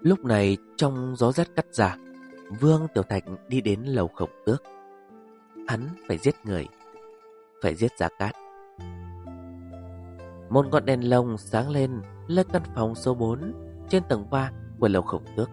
Lúc này trong gió rét cắt da, Vương Tiểu Thạch đi đến lầu Khổng Tước. Hắn phải giết người, phải giết Gia Cát. Một ngọn đèn lồng sáng lên nơi căn phòng số 4 trên tầng 3 của lầu Khổng Tước.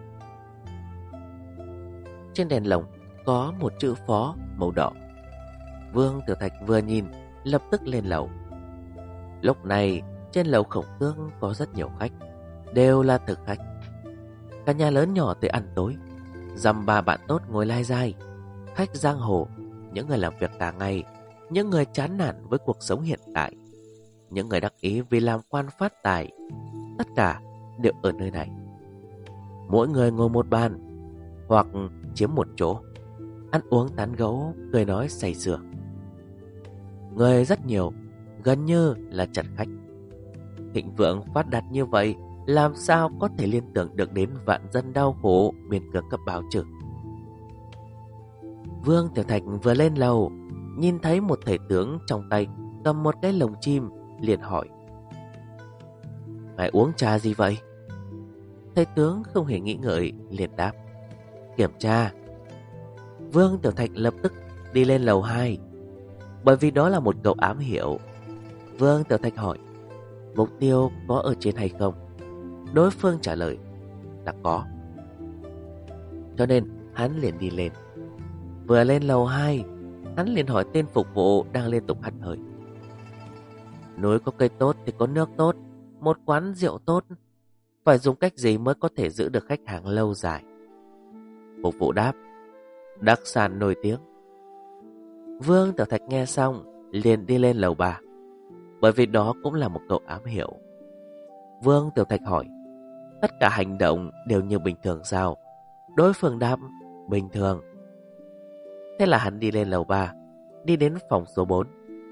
Trên đèn lồng có một chữ phó màu đỏ. Vương Tiểu Thạch vừa nhìn lập tức lên lầu. Lúc này trên lầu Khổng Tước có rất nhiều khách, đều là thực khách. Cả nhà lớn nhỏ tới ăn tối, dăm ba bạn tốt ngồi lai dai. Khách giang hồ, những người làm việc cả ngày, những người chán nản với cuộc sống hiện tại, những người đắc ý vì làm quan phát tài, tất cả đều ở nơi này. Mỗi người ngồi một bàn hoặc chiếm một chỗ, ăn uống tán gẫu, cười nói say sưa. Người rất nhiều, gần như là chật khách. Thịnh vượng phát đạt như vậy, làm sao có thể liên tưởng được đến vạn dân đau khổ miền cửa cấp báo chứ? Vương Tiểu Thạch vừa lên lầu, nhìn thấy một thầy tướng trong tay cầm một cái lồng chim, liền hỏi: "Ngài uống trà gì vậy?" Thầy tướng không hề nghĩ ngợi, liền đáp: "Kiểm tra." Vương Tiểu Thạch lập tức đi lên lầu 2, bởi vì đó là một câu ám hiệu. Vương Tiểu Thạch hỏi: "Mục tiêu có ở trên hay không?" Đối phương trả lời là có. Cho nên hắn liền đi lên. Vừa lên lầu 2, hắn liền hỏi tên phục vụ đang liên tục hắt hơi: "Núi có cây tốt thì có nước tốt, một quán rượu tốt, phải dùng cách gì mới có thể giữ được khách hàng lâu dài?" Phục vụ đáp: "Đặc sản nổi tiếng." Vương Tiểu Thạch nghe xong liền đi lên lầu 3, bởi vì đó cũng là một câu ám hiệu. Vương Tiểu Thạch hỏi: "Tất cả hành động đều như bình thường sao?" Đối phương đáp: "Bình thường." Thế là hắn đi lên lầu 3, đi đến phòng số 4.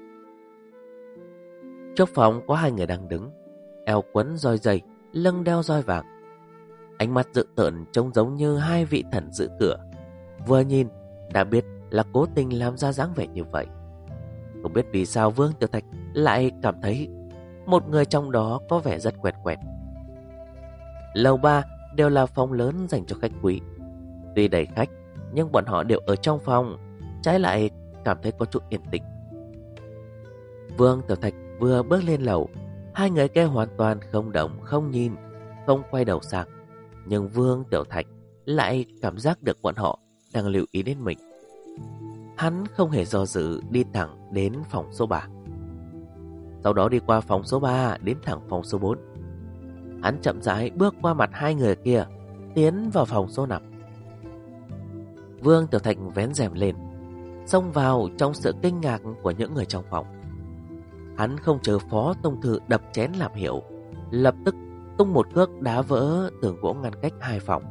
Trước phòng có hai người đang đứng, eo quấn roi dày, lưng đeo roi vàng. Ánh mắt dữ tợn trông giống như hai vị thần giữ cửa. Vừa nhìn đã biết là cố tình làm ra dáng vẻ như vậy. Không biết vì sao Vương Tiểu Thạch lại cảm thấy một người trong đó có vẻ rất quen quen. Lầu 3 đều là phòng lớn dành cho khách quý. Tuy đầy khách, nhưng bọn họ đều ở trong phòng, trái lại cảm thấy có chút yên tĩnh. Vương Tiểu Thạch vừa bước lên lầu, hai người kia hoàn toàn không động, không nhìn, không quay đầu sang. Nhưng Vương Tiểu Thạch lại cảm giác được bọn họ đang lưu ý đến mình. Hắn không hề do dự đi thẳng đến phòng số 3. Sau đó đi qua phòng số 3 đến thẳng phòng số 4. Hắn chậm rãi bước qua mặt hai người kia, tiến vào phòng số 5. Vương Tiểu Thạch vén rèm lên, xông vào trong sự kinh ngạc của những người trong phòng. Hắn không chờ Phó Tông Thư đập chén làm hiệu, lập tức tung một cước đá vỡ tường gỗ ngăn cách hai phòng.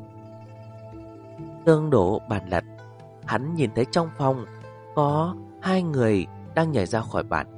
Tường đổ bàn lật. Hắn nhìn thấy trong phòng có hai người đang nhảy ra khỏi bàn.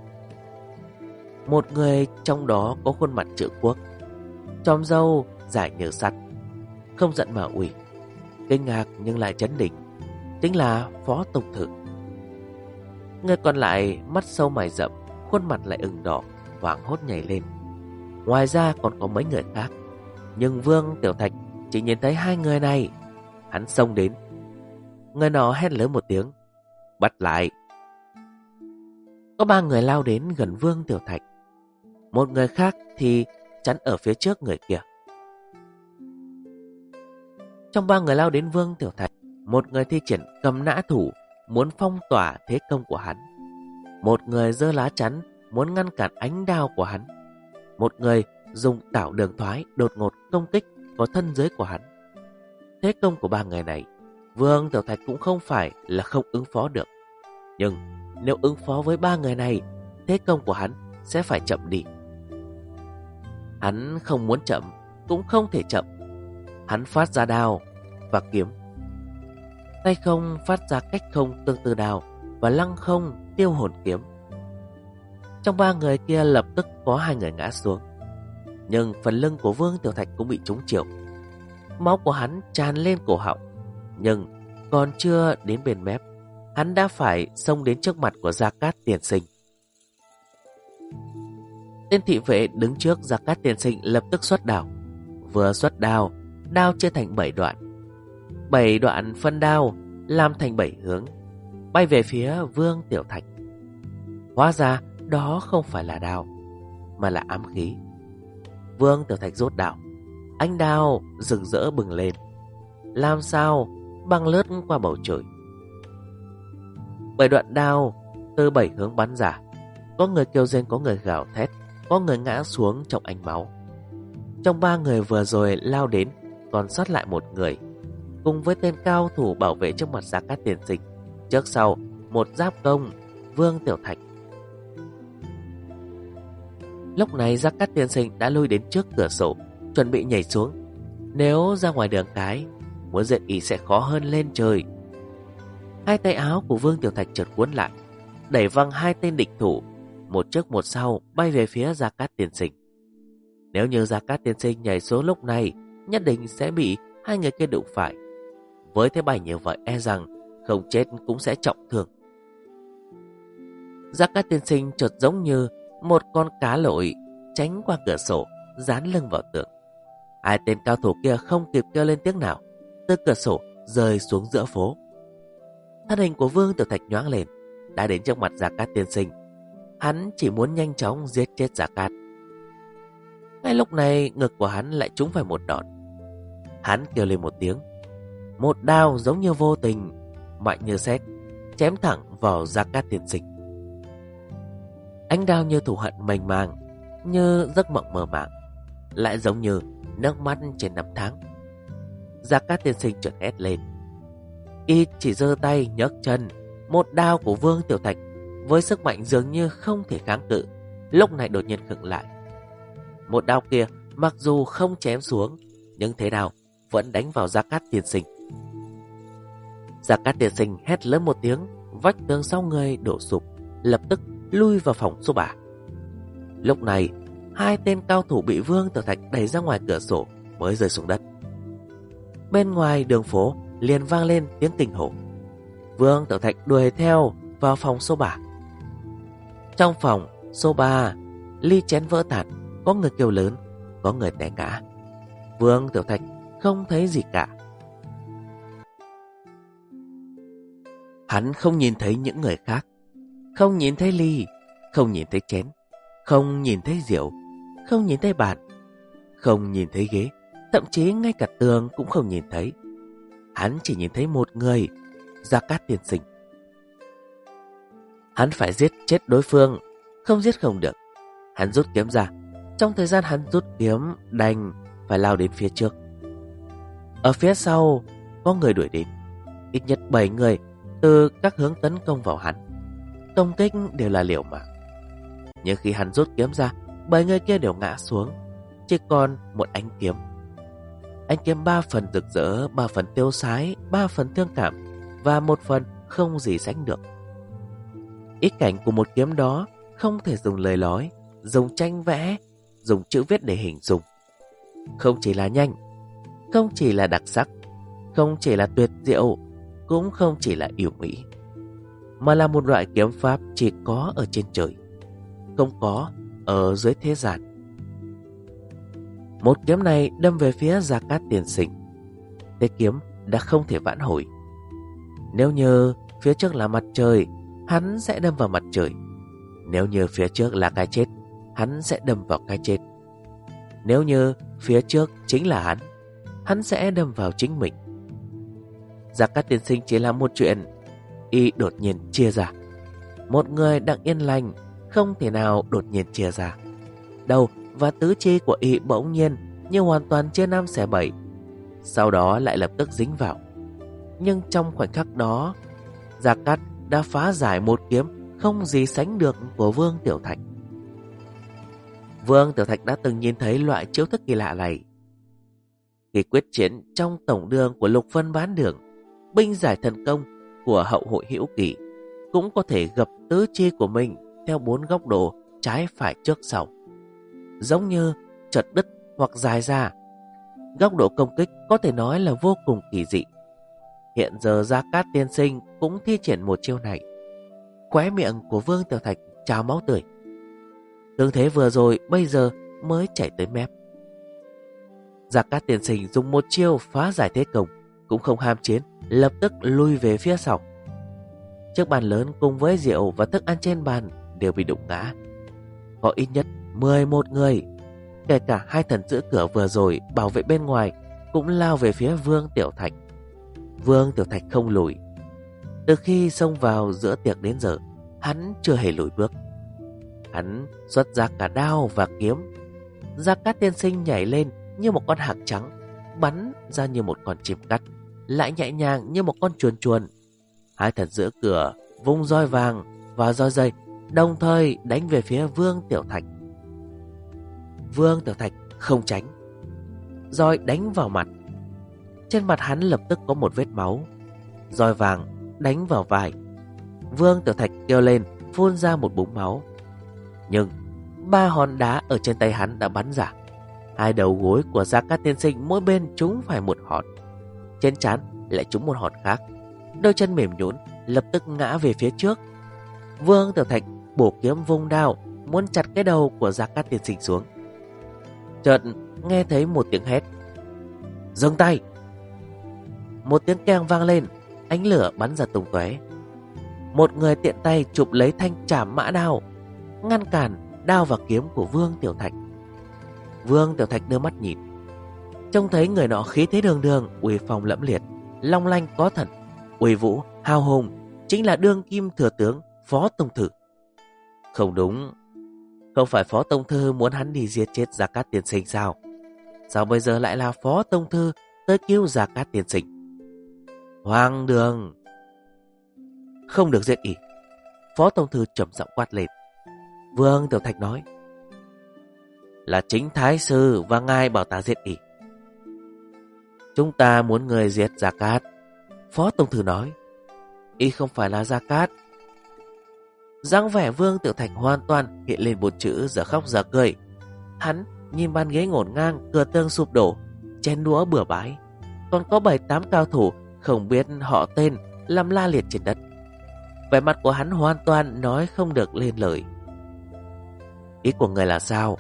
Một người trong đó có khuôn mặt chữ quốc, chòm râu dài như sắt, không giận mà uy, kinh ngạc nhưng lại chấn định, chính là Phó Tông Thư. Người còn lại mắt sâu mày rậm, khuôn mặt lại ửng đỏ, hoảng hốt nhảy lên. Ngoài ra còn có mấy người khác, nhưng Vương Tiểu Thạch chỉ nhìn thấy hai người này. Hắn xông đến. Người nọ hét lớn một tiếng: "Bắt lại!" Có ba người lao đến gần Vương Tiểu Thạch. Một người khác thì chắn ở phía trước người kia. Trong ba người lao đến Vương Tiểu Thạch, một người thi triển cầm nã thủ, muốn phong tỏa thế công của hắn. Một người giơ lá chắn, muốn ngăn cản ánh đao của hắn. Một người dùng đảo đường thoái đột ngột công kích vào thân dưới của hắn. Thế công của ba người này, Vương Tiểu Thạch cũng không phải là không ứng phó được. Nhưng nếu ứng phó với ba người này, thế công của hắn sẽ phải chậm đi. Hắn không muốn chậm, cũng không thể chậm. Hắn phát ra đao và kiếm. Tay không phát ra cách không tương tự đao và lăng không tiêu hồn kiếm. Trong ba người kia lập tức có hai người ngã xuống. Nhưng phần lưng của Vương Tiểu Thạch cũng bị trúng chiêu. Máu của hắn tràn lên cổ họng. Nhưng còn chưa đến bên mép, hắn đã phải xông đến trước mặt của Gia Cát Tiên Sinh. Tên thị vệ đứng trước Gia Cát Tiên Sinh lập tức xuất đao. Vừa xuất đao đao chia thành 7 đoạn. 7 đoạn phân đao làm thành 7 hướng, bay về phía Vương Tiểu Thạch. Hóa ra đó không phải là đao, mà là ám khí. Vương Tiểu Thạch rút đao, ánh đao rực rỡ bừng lên, làm sao băng lướt qua bầu trời. 7 đoạn đao từ 7 hướng bắn ra. Có người kêu rên, có người gào thét, có người ngã xuống trong ánh máu. Trong 3 người vừa rồi lao đến, còn sót lại một người, cùng với tên cao thủ bảo vệ trước mặt Gia Cát Tiên Sinh. Trước sau một giáp công, Vương Tiểu Thạch. Lúc này Gia Cát Tiên Sinh đã lui đến trước cửa sổ, chuẩn bị nhảy xuống. Nếu ra ngoài đường cái, muốn giết y sẽ khó hơn lên trời. Hai tay áo của Vương Tiểu Thạch chợt cuốn lại, đẩy văng 2 tên địch thủ, một trước một sau bay về phía Gia Cát Tiên Sinh. Nếu như Gia Cát Tiên Sinh nhảy xuống lúc này, nhất định sẽ bị 2 người kia đụng phải. Với thế bay như vậy, e rằng không chết cũng sẽ trọng thương. Gia Cát Tiên Sinh chợt giống như một con cá lội tránh qua cửa sổ, dán lưng vào tường. 2 tên cao thủ kia không kịp kêu lên tiếng nào, từ cửa sổ rơi xuống giữa phố. Thân hình của Vương Tiểu Thạch nhoáng lên, đã đến trước mặt Gia Cát Tiên Sinh. Hắn chỉ muốn nhanh chóng giết chết Gia Cát. Ngay lúc này ngực của hắn lại trúng phải một đòn. Hắn kêu lên một tiếng, một đao giống như vô tình, mạnh như sét, chém thẳng vào Gia Cát Tiên Sinh. Ánh đao như thù hận mênh mang, như giấc mộng mơ màng, lại giống như nước mắt trên năm tháng. Gia Cát Tiên Sinh chợt hét lên. Y chỉ giơ tay nhấc chân, một đao của Vương Tiểu Thạch với sức mạnh dường như không thể kháng cự, lúc này đột nhiên khựng lại. Một đao kia mặc dù không chém xuống, nhưng thế nào vẫn đánh vào Gia Cát Tiên Sinh. Gia Cát Tiên Sinh hét lớn một tiếng, vách tường sau người đổ sụp, lập tức lui vào phòng số 3. Lúc này 2 tên cao thủ bị Vương Tiểu Thạch đẩy ra ngoài cửa sổ mới rơi xuống đất. Bên ngoài đường phố liền vang lên tiếng kinh hô. Vương Tiểu Thạch đuổi theo vào phòng số 3. Trong phòng số 3, ly chén vỡ tan, có người kêu lớn, có người té ngã. Vương Tiểu Thạch không thấy gì cả. Hắn không nhìn thấy những người khác, không nhìn thấy ly, không nhìn thấy chén, không nhìn thấy rượu, không nhìn thấy bàn, không nhìn thấy ghế, thậm chí ngay cả tường cũng không nhìn thấy. Hắn chỉ nhìn thấy một người, Gia Cát Tiên Sinh. Hắn phải giết chết đối phương, không giết không được. Hắn rút kiếm ra. Trong thời gian hắn rút kiếm, đành phải lao đến phía trước. Ở phía sau có người đuổi đến, ít nhất 7 người từ các hướng tấn công vào hắn. Công kích đều là liều mạng. Nhưng khi hắn rút kiếm ra, 7 người kia đều ngã xuống, chỉ còn một ánh kiếm. Ánh kiếm 3 phần rực rỡ, 3 phần tiêu sái, 3 phần thương cảm và 1 phần không gì sánh được. Ý cảnh của một kiếm đó không thể dùng lời nói, dùng tranh vẽ, dùng chữ viết để hình dung. Không chỉ là nhanh, không chỉ là đặc sắc, không chỉ là tuyệt diệu, cũng không chỉ là yêu mỹ, mà là một loại kiếm pháp chỉ có ở trên trời, không có ở dưới thế gian. Một kiếm này đâm về phía Gia Cát Tiên Sinh. Thế kiếm đã không thể vãn hồi. Nếu như phía trước là mặt trời, hắn sẽ đâm vào mặt trời. Nếu như phía trước là cái chết, hắn sẽ đâm vào cái chết. Nếu như phía trước chính là hắn sẽ đâm vào chính mình. Gia Cát Tiên Sinh chỉ làm một chuyện, y đột nhiên chia ra. Một người đang yên lành không thể nào đột nhiên chia ra. Đầu và tứ chi của y bỗng nhiên như hoàn toàn chia 5 xẻ 7, sau đó lại lập tức dính vào. Nhưng trong khoảnh khắc đó, Gia Cát đã phá giải một kiếm không gì sánh được của Vương Tiểu Thạch. Vương Tiểu Thạch đã từng nhìn thấy loại chiêu thức kỳ lạ này. Khi quyết chiến trong tổng đường của Lục Vân Bán Đường, binh giải thần công của Hậu Hội Hữu Kỳ cũng có thể gập tứ chi của mình theo 4 góc độ trái phải trước sau, giống như chật đứt hoặc dài ra. Góc độ công kích có thể nói là vô cùng kỳ dị. Hiện giờ Gia Cát Tiên Sinh cũng thi triển một chiêu này. Khóe miệng của Vương Tiểu Thạch trào máu tươi. Tương thế vừa rồi bây giờ mới chảy tới mép. Gia Cát Tiên Sinh dùng một chiêu phá giải thế công, cũng không ham chiến, lập tức lui về phía sau. Chiếc bàn lớn cùng với rượu và thức ăn trên bàn đều bị đụng ngã. Có ít nhất 11 người, kể cả hai thần giữ cửa vừa rồi bảo vệ bên ngoài, cũng lao về phía Vương Tiểu Thạch. Vương Tiểu Thạch không lùi. Từ khi xông vào giữa tiệc đến giờ, hắn chưa hề lùi bước. Hắn xuất ra cả đao và kiếm. Gia Cát Tiên Sinh nhảy lên như một con hạc trắng, bắn ra như một con chim cắt, lại nhẹ nhàng như một con chuồn chuồn. Hai thần giữ cửa vung roi vàng và roi dây, đồng thời đánh về phía Vương Tiểu Thạch. Vương Tiểu Thạch không tránh, roi đánh vào mặt. Trên mặt hắn lập tức có một vết máu. Roi vàng đánh vào vai. Vương Tiểu Thạch kêu lên, phun ra một búng máu. Nhưng 3 hòn đá ở trên tay hắn đã bắn ra. Hai đầu gối của Gia Cát Tiên Sinh mỗi bên trúng phải một hòn, trên trán lại trúng một hòn khác. Đôi chân mềm nhũn, lập tức ngã về phía trước. Vương Tiểu Thạch bổ kiếm vung đao, muốn chặt cái đầu của Gia Cát Tiên Sinh xuống. Chợt nghe thấy một tiếng hét: dừng tay! Một tiếng keng vang lên, ánh lửa bắn ra tung tóe. Một người tiện tay chụp lấy thanh trảm mã đao, ngăn cản đao và kiếm của Vương Tiểu Thạch. Vương Tiểu Thạch đưa mắt nhìn, trông thấy người nọ khí thế đường đường, uy phong lẫm liệt, long lanh có thần, uy vũ hào hùng, chính là đương kim thừa tướng Phó Tông Thư. Không đúng, không phải Phó Tông Thư muốn hắn đi giết chết Gia Cát Tiên Sinh sao? Sao bây giờ lại là Phó Tông Thư tới cứu Gia Cát Tiên Sinh? Hoang đường! Không được giết ỉ! Phó Tông Thư trầm giọng quát lên. Vương Tiểu Thạch nói: là chính Thái Sư và ngài bảo ta giết ỉ. Chúng ta muốn người giết Gia Cát. Phó Tông Thư nói: y không phải là Gia Cát. Dáng vẻ Vương Tiểu Thạch hoàn toàn hiện lên một chữ giờ khóc giờ cười. Hắn nhìn bàn ghế ngổn ngang, cửa tường sụp đổ, chén đũa bừa bãi, còn có 7-8 cao thủ không biết họ tên làm la liệt trên đất. Vẻ mặt của hắn hoàn toàn nói không được lên lời. Ý của người là sao?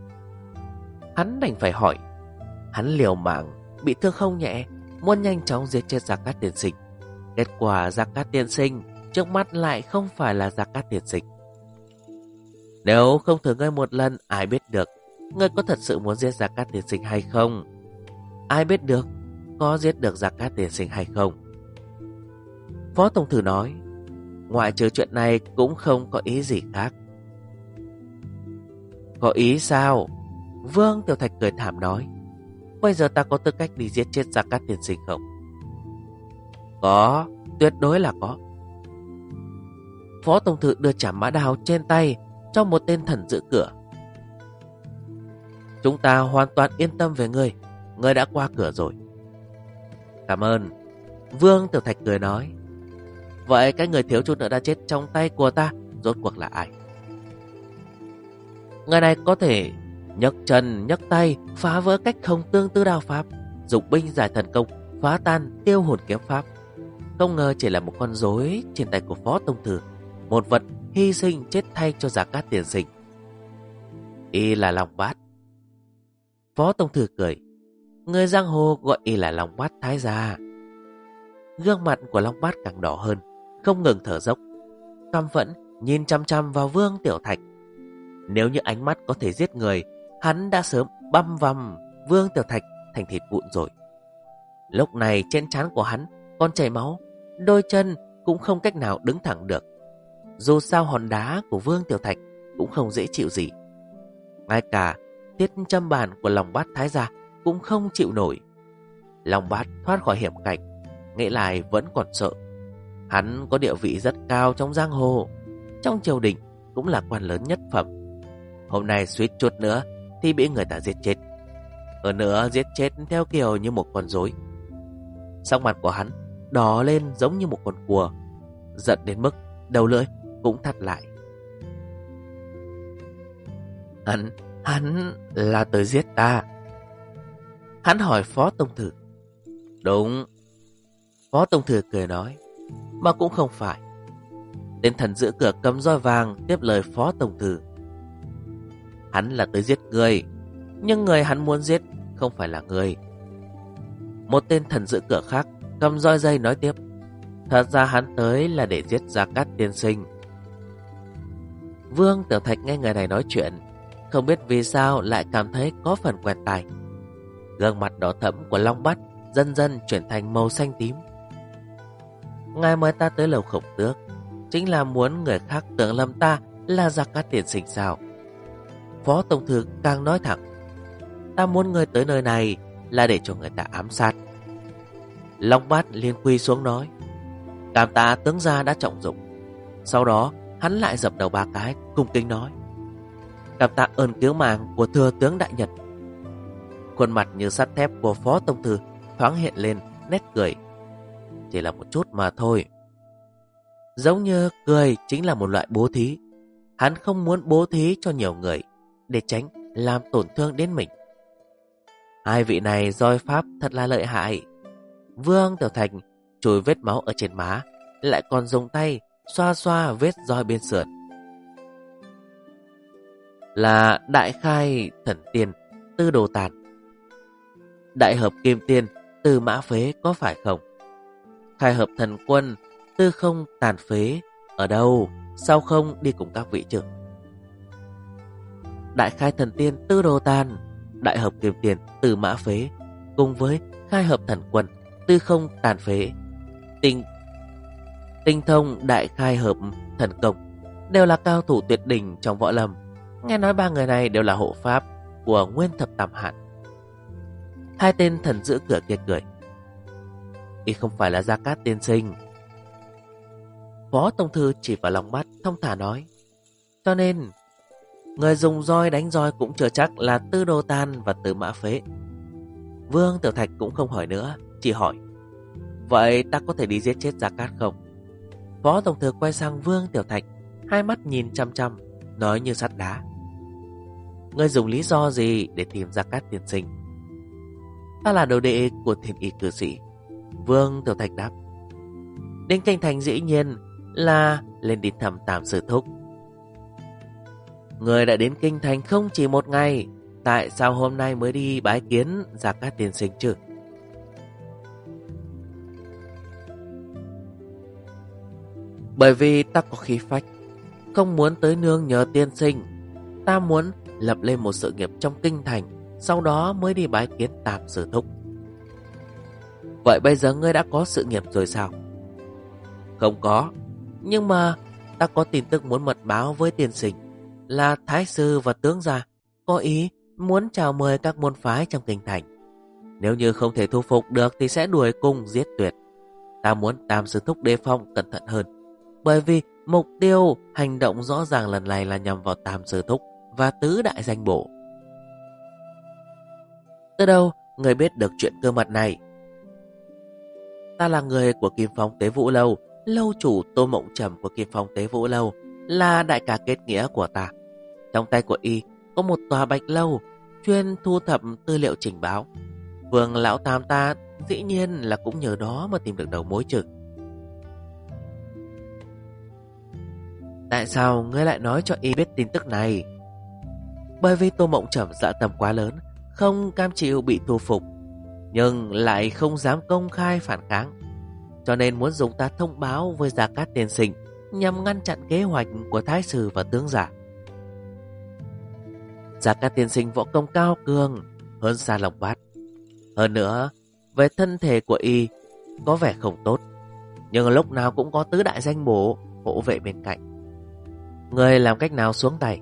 Hắn đành phải hỏi. Hắn liều mạng, bị thương không nhẹ, muốn nhanh chóng giết chết Gia Cát Tiên Sinh. Kết quả Gia Cát Tiên Sinh trước mắt lại không phải là Gia Cát Tiên Sinh. Nếu không thử ngươi một lần, ai biết được ngươi có thật sự muốn giết Gia Cát Tiên Sinh hay không? Ai biết được có giết được Gia Cát Tiên Sinh hay không? Phó Tông Thư nói: ngoại trừ chuyện này cũng không có ý gì khác. Có ý sao? Vương Tiểu Thạch cười thảm nói: bây giờ ta có tư cách đi giết chết Gia Cát Tiên Sinh không? Có, tuyệt đối là có. Phó Tông Thư đưa trảm mã đao trên tay cho một tên thần giữ cửa. Chúng ta hoàn toàn yên tâm về ngươi, ngươi đã qua cửa rồi. Cảm ơn. Vương Tiểu Thạch cười nói: vậy cái người thiếu chút nữa đã chết trong tay của ta rốt cuộc là ai? Người này có thể nhấc chân nhấc tay phá vỡ cách không tương tư đao pháp, dụng binh giải thần công, phá tan tiêu hồn kiếm pháp. Không ngờ chỉ là một con rối trên tay của Phó Tông Thư, một vật hy sinh chết thay cho Gia Cát Tiên Sinh. Y là Long Bát. Phó Tông Thư cười: người giang hồ gọi y là Long Bát Thái Gia. Gương mặt của Long Bát càng đỏ hơn, không ngừng thở dốc, căm phẫn nhìn chăm chăm vào Vương Tiểu Thạch. Nếu như ánh mắt có thể giết người, hắn đã sớm băm vằm Vương Tiểu Thạch thành thịt vụn rồi. Lúc này trên trán của hắn còn chảy máu, đôi chân cũng không cách nào đứng thẳng được. Dù sao hòn đá của Vương Tiểu Thạch cũng không dễ chịu gì. Ngay cả tiết châm bàn của Long Bát Thái Gia cũng không chịu nổi. Long Bát thoát khỏi hiểm cảnh, nghĩ lại vẫn còn sợ. Hắn có địa vị rất cao trong giang hồ, trong triều đình cũng là quan lớn nhất phẩm. Hôm nay suýt chút nữa thì bị người ta giết chết. Hơn nữa giết chết theo kiểu như một con rối. Sắc mặt của hắn đỏ lên giống như một con cua, giận đến mức đầu lưỡi cũng thắt lại. Hắn là tới giết ta? Hắn hỏi Phó Tông Thư. Đúng. Phó Tông Thư cười nói: mà cũng không phải. Tên thần giữ cửa cầm roi vàng tiếp lời Phó Tông Thư: hắn là tới giết người, nhưng người hắn muốn giết không phải là người. Một tên thần giữ cửa khác cầm roi dây nói tiếp. Thật ra hắn tới là để giết Gia Cát tiên sinh. Vương Tiểu Thạch nghe người này nói chuyện, không biết vì sao lại cảm thấy có phần quen tai. Gương mặt đỏ thẫm của Long Bát dần dần chuyển thành màu xanh tím. Ngài mời ta tới lầu Khổng Tước chính là muốn người khác tưởng lầm ta là Gia Cát tiên sinh sao? Phó tổng thư càng nói thẳng. Ta muốn người tới nơi này là để cho người ta ám sát. Long Bát liền quỳ xuống nói. Cảm tạ tướng gia đã trọng dụng. Sau đó hắn lại dập đầu 3 cái, cung kính nói. Cảm tạ ơn cứu mạng của thừa tướng đại nhật. Khuôn mặt như sắt thép của phó tổng thư thoáng hiện lên nét cười. Chỉ là một chút mà thôi. Giống như cười chính là một loại bố thí. Hắn không muốn bố thí cho nhiều người để tránh làm tổn thương đến mình. Hai vị này roi pháp thật là lợi hại. Vương Tiểu Thạch chùi vết máu ở trên má, lại còn dùng tay xoa xoa vết roi bên sườn. Là Đại Khai Thần Tiên Tư Đồ Tàn, Đại Hợp Kim Tiên Tư Mã Phế có phải không? Khai Hợp Thần Quân Tư Không Tàn Phế ở đâu? Sao không đi cùng các vị chứ? Đại Khai Thần Tiên Tư Đồ Tàn, Đại Hợp Kim Tiên Tư Mã Phế cùng với Khai Hợp Thần Quân Tư Không Tàn Phế, Tinh Thông Đại Khai Hợp Thần Công đều là cao thủ tuyệt đỉnh trong võ lâm. Nghe nói 3 người này đều là hộ pháp của Nguyên Thập Tam Hạn. Hai tên thần giữ cửa kia cười. Y không phải là Gia Cát tiên sinh. Phó tổng thư chỉ vào Long Bát thông thả nói. Cho nên người dùng roi đánh roi cũng chưa chắc là Tư Đồ Tàn và Tư Mã Phế. Vương Tiểu Thạch cũng không hỏi nữa, chỉ hỏi. Vậy ta có thể đi giết chết Gia Cát không? Phó tổng thư quay sang Vương Tiểu Thạch, hai mắt nhìn chăm chăm, nói như sắt đá. Ngươi dùng lý do gì để tìm Gia Cát tiên sinh? Ta là đồ đệ của Thiên Y cư sĩ. Vương Tiểu Thạch đáp. Đến Kinh Thành dĩ nhiên là lên đi thăm Tam sư thúc. Người đã đến Kinh Thành không chỉ một ngày, tại sao hôm nay mới đi bái kiến Gia Cát tiên sinh chứ? Bởi vì ta có khí phách, không muốn tới nương nhờ tiên sinh. Ta muốn lập lên một sự nghiệp trong Kinh Thành, sau đó mới đi bái kiến Tam sư thúc. Vậy bây giờ ngươi đã có sự nghiệp rồi sao? Không có, nhưng mà ta có tin tức muốn mật báo với tiên sinh, là Thái sư và tướng gia có ý muốn chào mời các môn phái trong Kinh Thành. Nếu như không thể thu phục được thì sẽ đuổi cung giết tuyệt. Ta muốn Tam sư thúc đề phòng cẩn thận hơn, bởi vì mục tiêu hành động rõ ràng lần này là nhằm vào Tam sư thúc và tứ đại danh bổ. Từ đâu người biết được chuyện cơ mật này? Ta là người của Kim Phong Tế Vũ Lâu, lâu chủ Tô Mộng Trầm của Kim Phong Tế Vũ Lâu là đại ca kết nghĩa của ta. Trong tay của y có một tòa bạch lâu chuyên thu thập tư liệu trình báo. Vương lão tam ta dĩ nhiên là cũng nhờ đó mà tìm được đầu mối chứ. Tại sao ngươi lại nói cho y biết tin tức này? Bởi vì Tô Mộng Trầm dạ tâm quá lớn, không cam chịu bị thu phục, nhưng lại không dám công khai phản kháng, cho nên muốn dùng ta thông báo với Gia Cát tiên sinh nhằm ngăn chặn kế hoạch của thái sư và tướng giả. Gia Cát tiên sinh võ công cao cường hơn xa Long Bát. Hơn nữa, về thân thể của y có vẻ không tốt, nhưng lúc nào cũng có tứ đại danh bổ hộ vệ bên cạnh. Người làm cách nào xuống tay?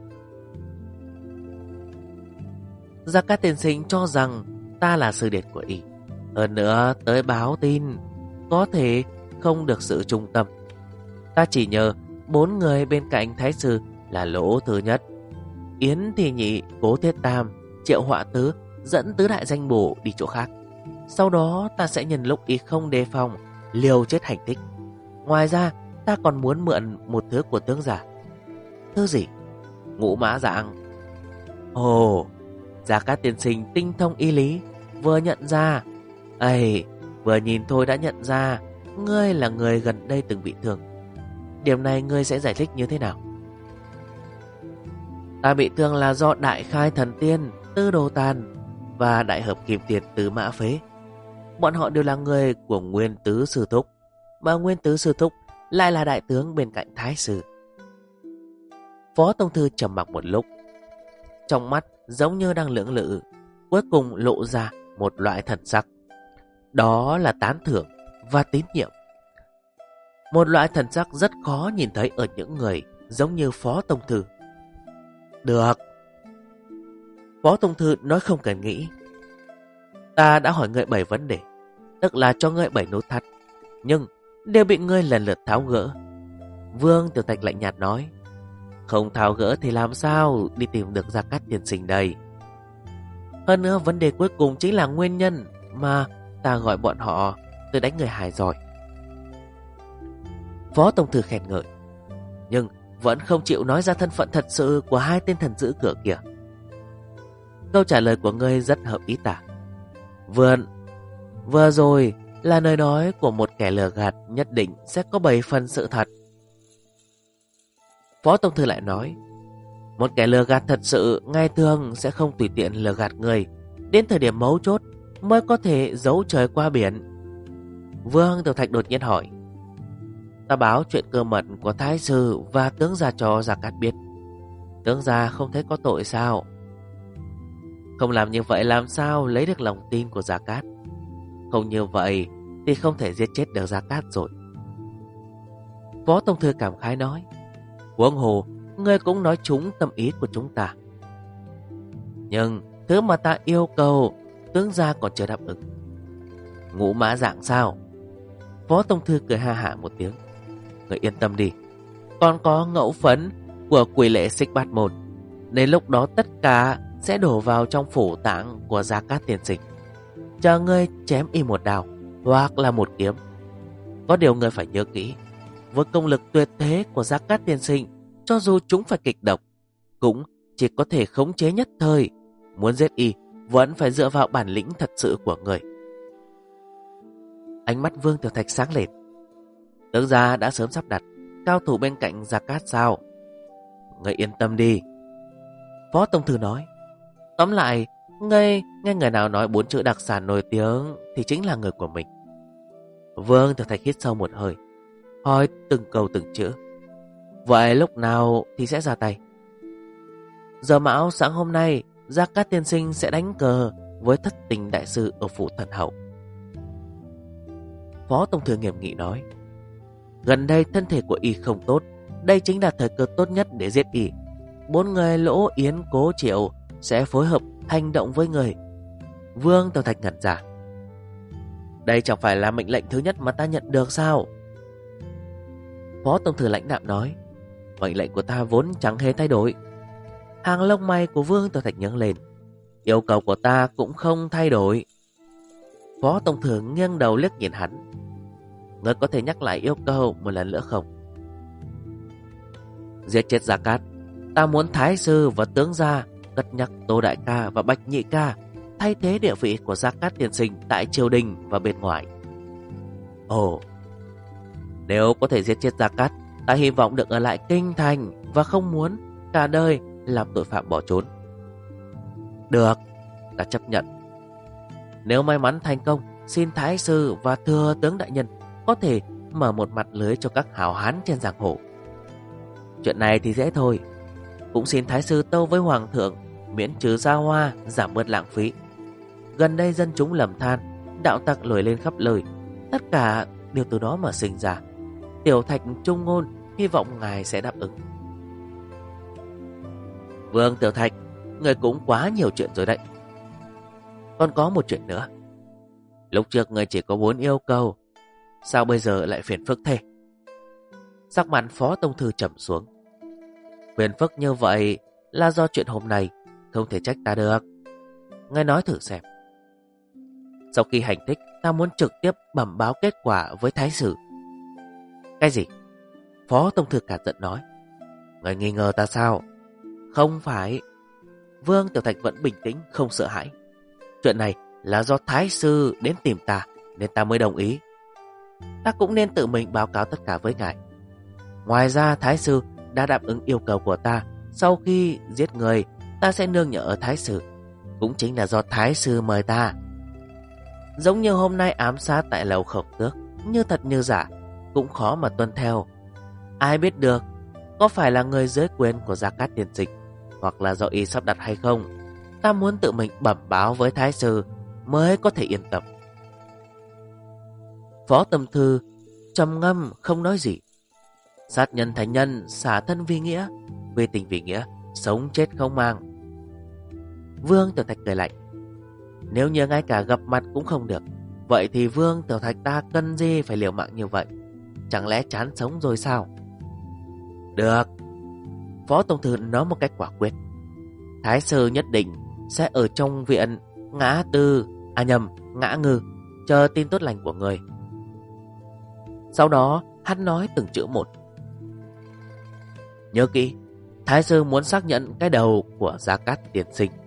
Gia Cát tiên sinh cho rằng ta là sư điệt của y, hơn nữa tới báo tin có thể không được sự trung tâm. Ta chỉ nhờ 4 người bên cạnh thái sư là Lỗ Thứ Nhất, Yến Thị Nhị, Cố Thiết Tam, Triệu Họa Tứ dẫn tứ đại danh bổ đi chỗ khác. Sau đó ta sẽ nhân lúc y không đề phòng liều chết hành thích. Ngoài ra ta còn muốn mượn một thứ của tướng giả. Thứ gì? Ngũ mã dạng. Ồ, Gia Cát tiên sinh tinh thông y lý, vừa nhận ra. Vừa nhìn thôi đã nhận ra ngươi là người gần đây từng bị thương. Điểm này ngươi sẽ giải thích như thế nào? Ta bị thương là do Đại Khai Thần Tiên Tư Đồ Tàn và đại hợp kim tiền Tứ Mã Phế. Bọn họ đều là người của Nguyên Tứ Sư Thúc, mà Nguyên Tứ Sư Thúc lại là đại tướng bên cạnh Thái Sư. Phó Tông Thư trầm mặc một lúc, trong mắt giống như đang lưỡng lự, cuối cùng lộ ra một loại thần sắc. Đó là tán thưởng và tín nhiệm. Một loại thần sắc rất khó nhìn thấy ở những người giống như Phó Tông Thư. Được. Phó Tông Thư nói không cần nghĩ. Ta đã hỏi ngươi 7 vấn đề, tức là cho ngươi 7 nút thắt, nhưng đều bị ngươi lần lượt tháo gỡ. Vương Tiểu Thạch lạnh nhạt nói, không tháo gỡ thì làm sao đi tìm được Gia Cát Tiên Sinh đây. Hơn nữa vấn đề cuối cùng chính là nguyên nhân mà ta gọi bọn họ tới đánh người hài rồi. Phó Tông Thư khen ngợi, nhưng vẫn không chịu nói ra thân phận thật sự của hai tên thần giữ cửa kia. Câu trả lời của ngươi rất hợp ý ta. Vừa rồi là lời nói của một kẻ lừa gạt, nhất định sẽ có 7 phần sự thật. Phó Tông Thư lại nói, một kẻ lừa gạt thật sự ngày thường sẽ không tùy tiện lừa gạt người, đến thời điểm mấu chốt mới có thể giấu trời qua biển. Vương Tiểu Thạch đột nhiên hỏi, ta báo chuyện cơ mật của Thái Sư và tướng gia cho Gia Cát biết, tướng gia không thấy có tội sao? Không làm như vậy làm sao lấy được lòng tin của Gia Cát? Không như vậy thì không thể giết chết được Gia Cát rồi. Phó Tông Thư cảm khái nói, huống hồ ngươi cũng nói trúng tâm ý của chúng ta. Nhưng thứ mà ta yêu cầu tướng gia còn chưa đáp ứng. Ngũ mã dạng sao? Phó Tông Thư cười ha hả một tiếng, ngươi yên tâm đi, còn có ngẫu phấn của Quỷ Lệ Xích Bát Môn. Đến lúc đó tất cả sẽ đổ vào trong phủ tạng của Gia Cát Tiên Sinh, chờ ngươi chém y một đao hoặc là một kiếm. Có điều ngươi phải nhớ kỹ, với công lực tuyệt thế của Gia Cát Tiên Sinh, cho dù chúng phải kịch độc cũng chỉ có thể khống chế nhất thời. Muốn giết y vẫn phải dựa vào bản lĩnh thật sự của người. Ánh mắt Vương Tiểu Thạch sáng lên. Tướng gia đã sớm sắp đặt cao thủ bên cạnh Gia Cát sao? Ngươi yên tâm đi. Phó Tông Thư nói, tóm lại, ngươi nghe người nào nói 4 chữ đặc sản nổi tiếng thì chính là người của mình. Vương Tiểu Thạch hít sâu một hơi, hỏi từng câu từng chữ. Vậy lúc nào thì sẽ ra tay? Giờ mão sáng hôm nay, Gia Cát Tiên Sinh sẽ đánh cờ với Thất Tình Đại Sư ở phủ Thần Hậu. Phó Tông Thư nghiêm nghị nói, gần đây thân thể của y không tốt, đây chính là thời cơ tốt nhất để giết y. 4 người Lỗ, Yến, Cố, Triệu sẽ phối hợp hành động với người. Vương Tiểu Thạch ngẩn ra. Đây chẳng phải là mệnh lệnh thứ nhất mà ta nhận được sao? Phó Tông Thư lãnh đạm nói, mệnh lệnh của ta vốn chẳng hề thay đổi. Hàng lông mày của Vương Tiểu Thạch nhướng lên. Yêu cầu của ta cũng không thay đổi. Phó Tông Thư nghiêng đầu liếc nhìn hắn. Ngươi có thể nhắc lại yêu cầu một lần nữa không? Giết chết Gia Cát, ta muốn Thái Sư và tướng gia cất nhắc Tô Đại Ca và Bạch Nhị Ca thay thế địa vị của Gia Cát Tiên Sinh tại triều đình và bên ngoài. Ồ, nếu có thể giết chết Gia Cát, ta hy vọng được ở lại kinh thành và không muốn cả đời làm tội phạm bỏ trốn. Được, ta chấp nhận. Nếu may mắn thành công, xin Thái Sư và Thừa Tướng Đại Nhân có thể mở một mặt lưới cho các hảo hán trên giang hồ. Chuyện này thì dễ thôi. Cũng xin Thái Sư tâu với Hoàng thượng miễn trừ gia hoa, giảm bớt lãng phí. Gần đây dân chúng lầm than, đạo tặc nổi lên khắp nơi, tất cả đều từ đó mà sinh ra. Tiểu Thạch trung ngôn, hy vọng ngài sẽ đáp ứng. Vương Tiểu Thạch, người cũng quá nhiều chuyện rồi đấy. Còn có một chuyện nữa. Lúc trước người chỉ có 4 yêu cầu, sao bây giờ lại phiền phức thế? Sắc mặt Phó Tông Thư trầm xuống. Phiền phức như vậy là do chuyện hôm nay, không thể trách ta được. Ngươi nói thử xem. Sau khi hành thích, ta muốn trực tiếp bẩm báo kết quả với Thái Sử. Cái gì? Phó Tông Thư cả giận nói. Ngươi nghi ngờ ta sao? Không phải. Vương Tiểu Thạch vẫn bình tĩnh, không sợ hãi. Chuyện này là do Thái Sư đến tìm ta, nên ta mới đồng ý. Ta cũng nên tự mình báo cáo tất cả với ngài. Ngoài ra Thái Sư đã đáp ứng yêu cầu của ta. Sau khi giết người, ta sẽ nương nhờ ở Thái Sư cũng chính là do Thái sư mời ta. Giống như hôm nay ám sát tại lầu Khổng Tước, như thật như giả, cũng khó mà tuân theo. Ai biết được có phải là người dưới quyền của Gia Cát Tiên Sinh, hoặc là do y sắp đặt hay không. Ta muốn tự mình bẩm báo với Thái sư mới có thể yên tâm. Phó Tâm Thư trầm ngâm không nói gì. Sát nhân thành nhân, xả thân vì nghĩa, vì tình vì nghĩa, sống chết không mang. Vương Tiểu Thạch cười lạnh. Nếu như ngay cả gặp mặt cũng không được, vậy thì Vương Tiểu Thạch ta cần gì phải liều mạng như vậy? Chẳng lẽ chán sống rồi sao? Được. Phó Tổng Thư nói một cách quả quyết. Thái sư nhất định sẽ ở trong viện Ngã Ngư, chờ tin tốt lành của người. Sau đó hắn nói từng chữ một. Nhớ kỹ, Thái sư muốn xác nhận cái đầu của Gia Cát Tiên Sinh.